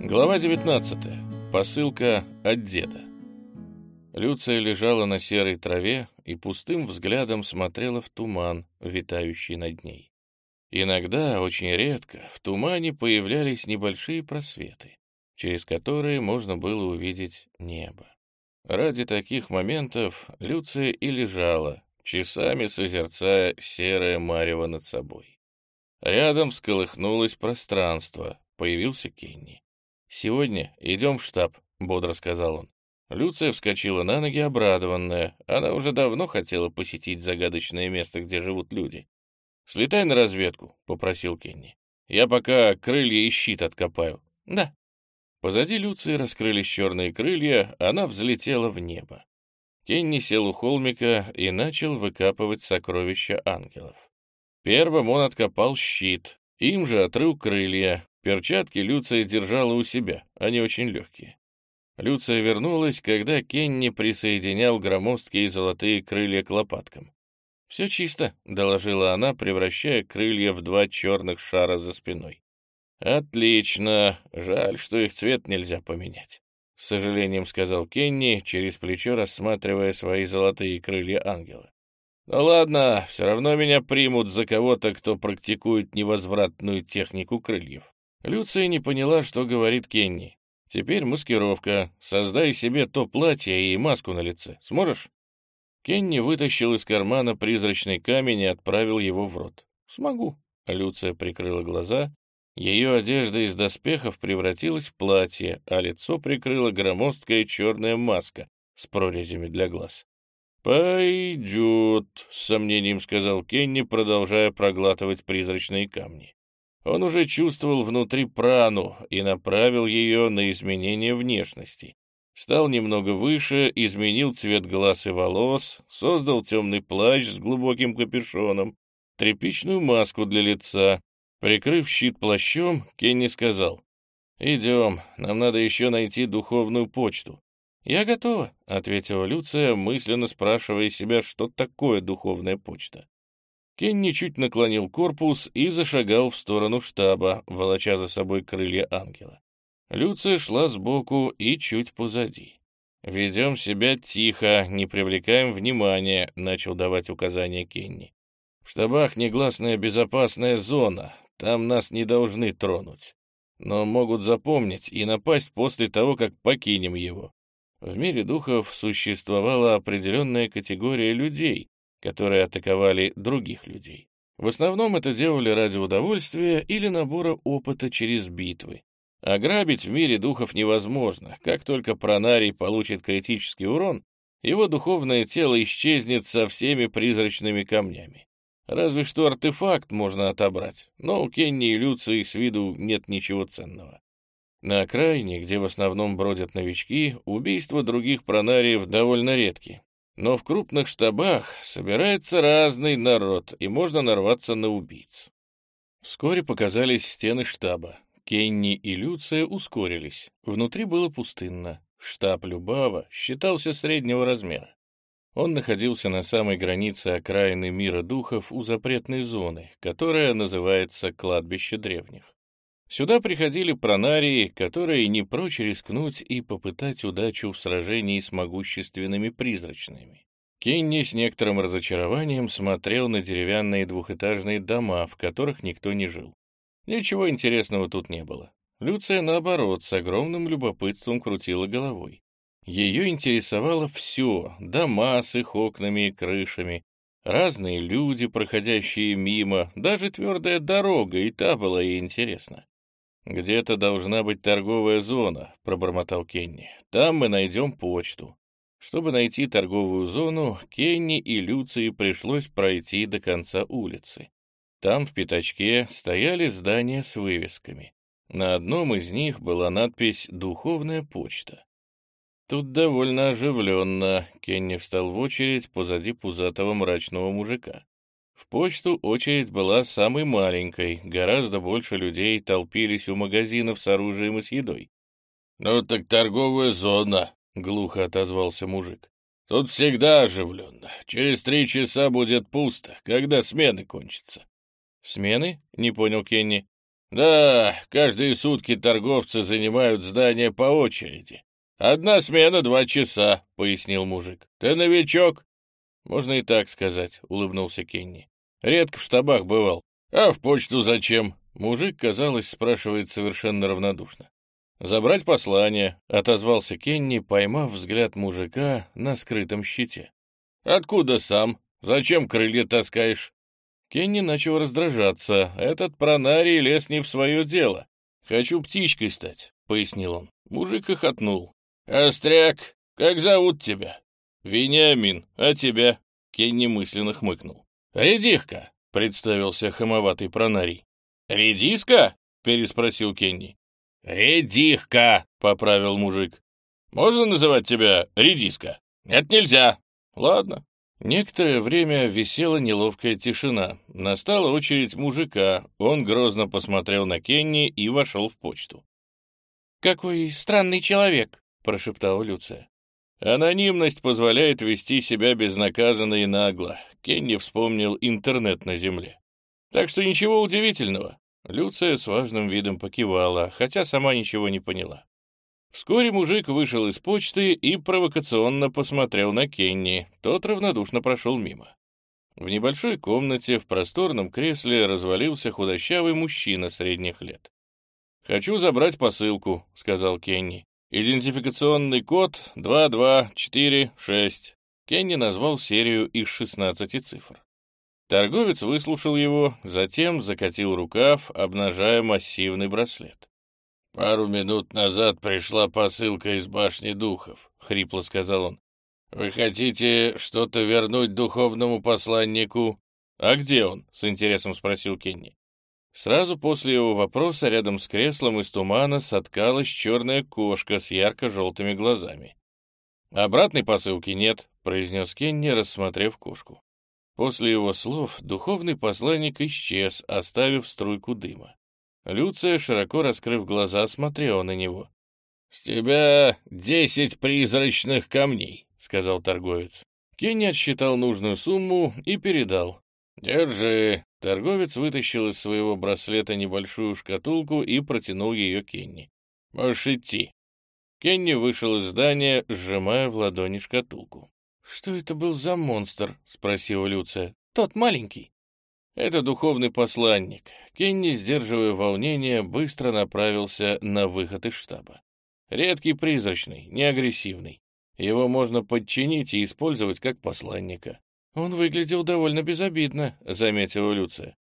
Глава 19. Посылка от деда. Люция лежала на серой траве и пустым взглядом смотрела в туман, витающий над ней. Иногда, очень редко, в тумане появлялись небольшие просветы, через которые можно было увидеть небо. Ради таких моментов Люция и лежала, часами созерцая серое марево над собой. Рядом всколыхнулось пространство, появился Кенни. «Сегодня идем в штаб», — бодро сказал он. Люция вскочила на ноги, обрадованная. Она уже давно хотела посетить загадочное место, где живут люди. «Слетай на разведку», — попросил Кенни. «Я пока крылья и щит откопаю». «Да». Позади Люции раскрылись черные крылья, она взлетела в небо. Кенни сел у холмика и начал выкапывать сокровища ангелов. Первым он откопал щит, им же отрыл крылья. Перчатки Люция держала у себя, они очень легкие. Люция вернулась, когда Кенни присоединял громоздкие золотые крылья к лопаткам. «Все чисто», — доложила она, превращая крылья в два черных шара за спиной. «Отлично. Жаль, что их цвет нельзя поменять», — с сожалением сказал Кенни, через плечо рассматривая свои золотые крылья ангела. «Ну ладно, все равно меня примут за кого-то, кто практикует невозвратную технику крыльев». Люция не поняла, что говорит Кенни. «Теперь маскировка. Создай себе то платье и маску на лице. Сможешь?» Кенни вытащил из кармана призрачный камень и отправил его в рот. «Смогу». Люция прикрыла глаза. Ее одежда из доспехов превратилась в платье, а лицо прикрыла громоздкая черная маска с прорезями для глаз. «Пойдет», — с сомнением сказал Кенни, продолжая проглатывать призрачные камни. Он уже чувствовал внутри прану и направил ее на изменение внешности. Стал немного выше, изменил цвет глаз и волос, создал темный плащ с глубоким капюшоном, тряпичную маску для лица. Прикрыв щит плащом, Кенни сказал: «Идем, нам надо еще найти духовную почту». «Я готова», — ответила Люция, мысленно спрашивая себя, что такое духовная почта. Кенни чуть наклонил корпус и зашагал в сторону штаба, волоча за собой крылья ангела. Люция шла сбоку и чуть позади. «Ведем себя тихо, не привлекаем внимания», — начал давать указания Кенни. «В штабах негласная безопасная зона, там нас не должны тронуть, но могут запомнить и напасть после того, как покинем его». В мире духов существовала определенная категория людей, которые атаковали других людей. В основном это делали ради удовольствия или набора опыта через битвы. Ограбить в мире духов невозможно. Как только пронарий получит критический урон, его духовное тело исчезнет со всеми призрачными камнями. Разве что артефакт можно отобрать, но у Кенни и Люции с виду нет ничего ценного. На окраине, где в основном бродят новички, убийства других пронариев довольно редки. Но в крупных штабах собирается разный народ, и можно нарваться на убийц. Вскоре показались стены штаба. Кенни и Люция ускорились. Внутри было пустынно. Штаб Любава считался среднего размера. Он находился на самой границе окраины мира духов у запретной зоны, которая называется «Кладбище древних». Сюда приходили пронарии, которые не прочь рискнуть и попытать удачу в сражении с могущественными призрачными. Кенни с некоторым разочарованием смотрел на деревянные двухэтажные дома, в которых никто не жил. Ничего интересного тут не было. Люция, наоборот, с огромным любопытством крутила головой. Ее интересовало все — дома с их окнами и крышами, разные люди, проходящие мимо, даже твердая дорога, и та была ей интересна. «Где-то должна быть торговая зона», — пробормотал Кенни. «Там мы найдем почту». Чтобы найти торговую зону, Кенни и Люции пришлось пройти до конца улицы. Там в пятачке стояли здания с вывесками. На одном из них была надпись «Духовная почта». Тут довольно оживленно. Кенни встал в очередь позади пузатого мрачного мужика. В почту очередь была самой маленькой, гораздо больше людей толпились у магазинов с оружием и с едой. «Ну так торговая зона», — глухо отозвался мужик. «Тут всегда оживленно. Через 3 часа будет пусто, когда смены кончатся». «Смены?» — не понял Кенни. «Да, каждые сутки торговцы занимают здание по очереди. Одна смена 2 часа», — пояснил мужик. «Ты новичок?» «Можно и так сказать», — улыбнулся Кенни. «Редко в штабах бывал. А в почту зачем?» Мужик, казалось, спрашивает совершенно равнодушно. «Забрать послание», — отозвался Кенни, поймав взгляд мужика на скрытом щите. «Откуда сам? Зачем крылья таскаешь?» Кенни начал раздражаться. Этот пронарий лез не в свое дело. «Хочу птичкой стать», — пояснил он. Мужик хохотнул. «Остряк, как зовут тебя?» «Вениамин, а тебя?» Кенни мысленно хмыкнул. «Редихка», — представился хамоватый пронарий. «Редиска?» — переспросил Кенни. «Редихка», — поправил мужик. «Можно называть тебя Редиска?» «Нет, нельзя». «Ладно». Некоторое время висела неловкая тишина. Настала очередь мужика. Он грозно посмотрел на Кенни и вошел в почту. «Какой странный человек», — прошептала Люция. «Анонимность позволяет вести себя безнаказанно и нагло». Кенни вспомнил интернет на земле. «Так что ничего удивительного». Люция с важным видом покивала, хотя сама ничего не поняла. Вскоре мужик вышел из почты и провокационно посмотрел на Кенни. Тот равнодушно прошел мимо. В небольшой комнате в просторном кресле развалился худощавый мужчина средних лет. «Хочу забрать посылку», — сказал Кенни. «Идентификационный код 2246». Кенни назвал серию из 16 цифр. Торговец выслушал его, затем закатил рукав, обнажая массивный браслет. «Пару минут назад пришла посылка из башни духов», — хрипло сказал он. «Вы хотите что-то вернуть духовному посланнику?» «А где он?» — с интересом спросил Кенни. Сразу после его вопроса рядом с креслом из тумана соткалась черная кошка с ярко-желтыми глазами. «Обратной посылки нет», — произнес Кенни, рассмотрев кошку. После его слов духовный посланник исчез, оставив струйку дыма. Люция, широко раскрыв глаза, смотрела на него. «С тебя 10 призрачных камней», — сказал торговец. Кенни отсчитал нужную сумму и передал. «Держи». Торговец вытащил из своего браслета небольшую шкатулку и протянул ее Кенни. «Можешь идти». Кенни вышел из здания, сжимая в ладони шкатулку. «Что это был за монстр?» — спросила Люция. «Тот маленький». «Это духовный посланник». Кенни, сдерживая волнение, быстро направился на выход из штаба. Редкий призрачный, не агрессивный. Его можно подчинить и использовать как посланника. «Он выглядел довольно безобидно», — заметила Люция.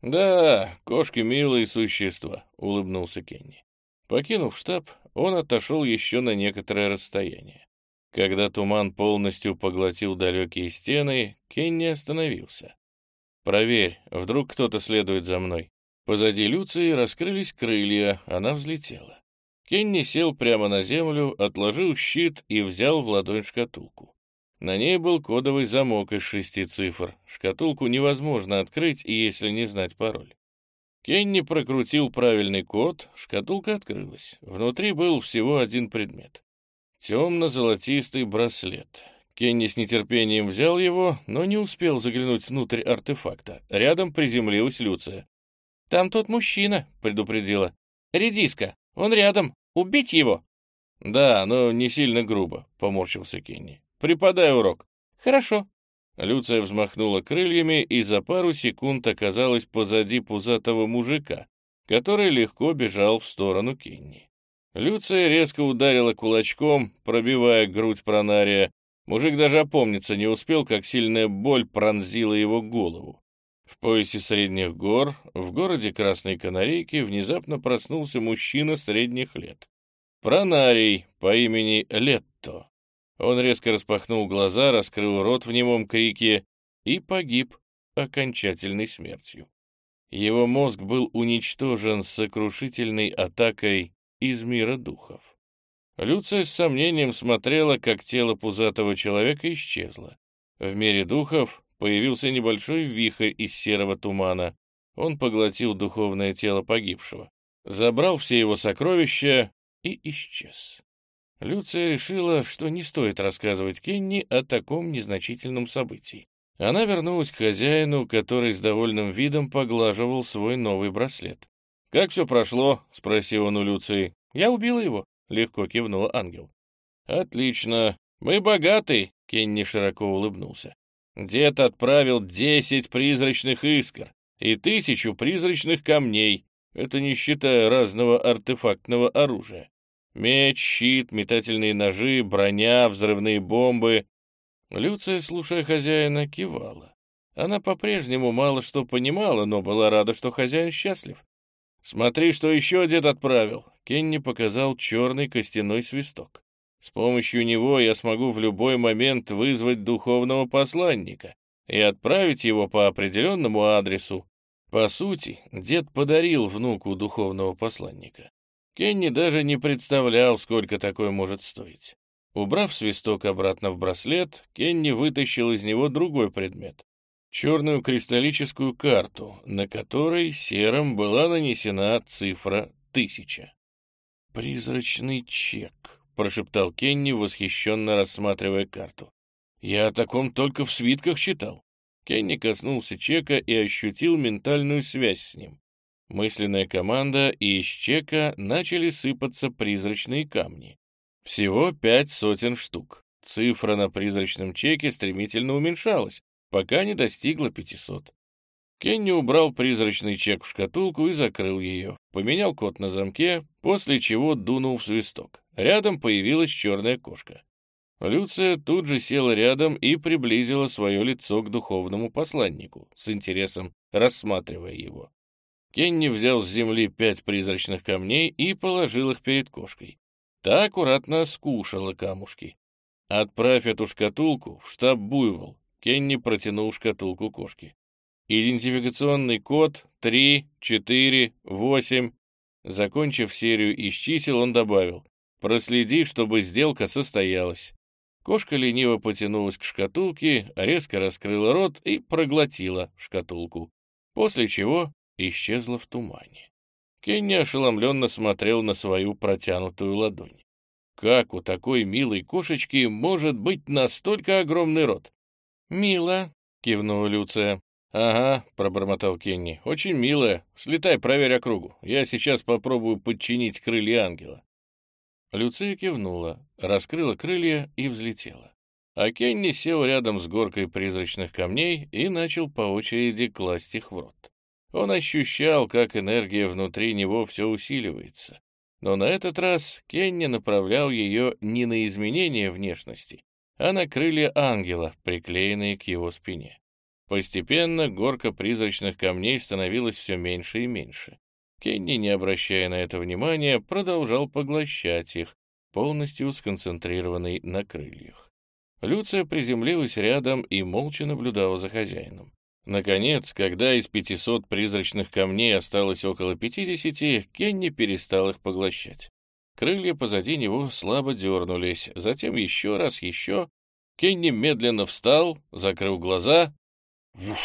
«Да, кошки милые существа», — улыбнулся Кенни. Покинув штаб, он отошел еще на некоторое расстояние. Когда туман полностью поглотил далекие стены, Кенни остановился. «Проверь, вдруг кто-то следует за мной». Позади Люции раскрылись крылья, она взлетела. Кенни сел прямо на землю, отложил щит и взял в ладонь шкатулку. На ней был кодовый замок из 6 цифр. Шкатулку невозможно открыть, если не знать пароль. Кенни прокрутил правильный код, шкатулка открылась. Внутри был всего один предмет. Темно-золотистый браслет. Кенни с нетерпением взял его, но не успел заглянуть внутрь артефакта. Рядом приземлилась Люция. «Там тот мужчина», — предупредила. «Редиска, он рядом. Убить его?» «Да, но не сильно грубо», — поморщился Кенни. «Преподай урок». «Хорошо». Люция взмахнула крыльями и за пару секунд оказалась позади пузатого мужика, который легко бежал в сторону Кенни. Люция резко ударила кулачком, пробивая грудь пронария. Мужик даже опомниться не успел, как сильная боль пронзила его голову. В поясе средних гор, в городе Красной Канарейки, внезапно проснулся мужчина средних лет. Пронарий по имени Летто. Он резко распахнул глаза, раскрыл рот в немом крике и погиб окончательной смертью. Его мозг был уничтожен сокрушительной атакой из мира духов. Люция с сомнением смотрела, как тело пузатого человека исчезло. В мире духов появился небольшой вихрь из серого тумана. Он поглотил духовное тело погибшего, забрал все его сокровища и исчез. Люция решила, что не стоит рассказывать Кенни о таком незначительном событии. Она вернулась к хозяину, который с довольным видом поглаживал свой новый браслет. «Как все прошло?» — спросил он у Люции. «Я убила его», — легко кивнула ангел. «Отлично. Мы богаты», — Кенни широко улыбнулся. «Дед отправил 10 призрачных искр и 1000 призрачных камней, это не считая разного артефактного оружия. Меч, щит, метательные ножи, броня, взрывные бомбы». Люция, слушая хозяина, кивала. Она по-прежнему мало что понимала, но была рада, что хозяин счастлив. «Смотри, что еще дед отправил!» Кенни показал черный костяной свисток. «С помощью него я смогу в любой момент вызвать духовного посланника и отправить его по определенному адресу». По сути, дед подарил внуку духовного посланника. Кенни даже не представлял, сколько такое может стоить. Убрав свисток обратно в браслет, Кенни вытащил из него другой предмет. Черную кристаллическую карту, на которой серым была нанесена цифра 1000. «Призрачный чек», — прошептал Кенни, восхищенно рассматривая карту. «Я о таком только в свитках читал». Кенни коснулся чека и ощутил ментальную связь с ним. Мысленная команда, и из чека начали сыпаться призрачные камни. Всего 500 штук. Цифра на призрачном чеке стремительно уменьшалась, пока не достигла 500. Кенни убрал призрачный чек в шкатулку и закрыл ее, поменял код на замке, после чего дунул в свисток. Рядом появилась черная кошка. Люция тут же села рядом и приблизила свое лицо к духовному посланнику, с интересом рассматривая его. Кенни взял с земли 5 призрачных камней и положил их перед кошкой. Та аккуратно скушала камушки. «Отправь эту шкатулку в штаб Буйвол». Кенни протянул шкатулку кошки. «Идентификационный код 348». Закончив серию из чисел, он добавил: «Проследи, чтобы сделка состоялась». Кошка лениво потянулась к шкатулке, резко раскрыла рот и проглотила шкатулку, после чего исчезла в тумане. Кенни ошеломленно смотрел на свою протянутую ладонь. Как у такой милой кошечки может быть настолько огромный рот? «Мило», — кивнула Люция. «Ага», — пробормотал Кенни, — «очень милая. Слетай, проверь округу. Я сейчас попробую подчинить крылья ангела». Люция кивнула, раскрыла крылья и взлетела. А Кенни сел рядом с горкой призрачных камней и начал по очереди класть их в рот. Он ощущал, как энергия внутри него все усиливается. Но на этот раз Кенни направлял ее не на изменение внешности, а на крылья ангела, приклеенные к его спине. Постепенно горка призрачных камней становилась все меньше и меньше. Кенни, не обращая на это внимания, продолжал поглощать их, полностью сконцентрированный на крыльях. Люция приземлилась рядом и молча наблюдала за хозяином. Наконец, когда из 500 призрачных камней осталось около 50, Кенни перестал их поглощать. Крылья позади него слабо дернулись, затем еще раз, еще. Кенни медленно встал, закрыл глаза. Вуш!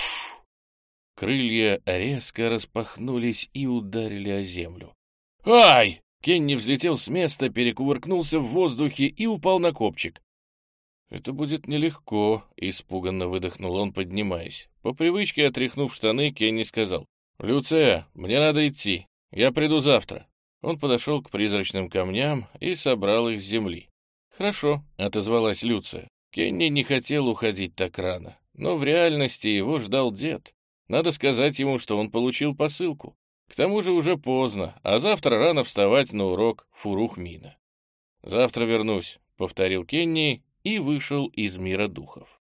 Крылья резко распахнулись и ударили о землю. «Ай!» Кенни взлетел с места, перекувыркнулся в воздухе и упал на копчик. «Это будет нелегко», — испуганно выдохнул он, поднимаясь. По привычке, отряхнув штаны, Кенни сказал: «Люция, мне надо идти. Я приду завтра». Он подошел к призрачным камням и собрал их с земли. «Хорошо», — отозвалась Люция. Кенни не хотел уходить так рано, но в реальности его ждал дед. Надо сказать ему, что он получил посылку. К тому же уже поздно, а завтра рано вставать на урок Фурухмина. «Завтра вернусь», — повторил Кенни и вышел из мира духов.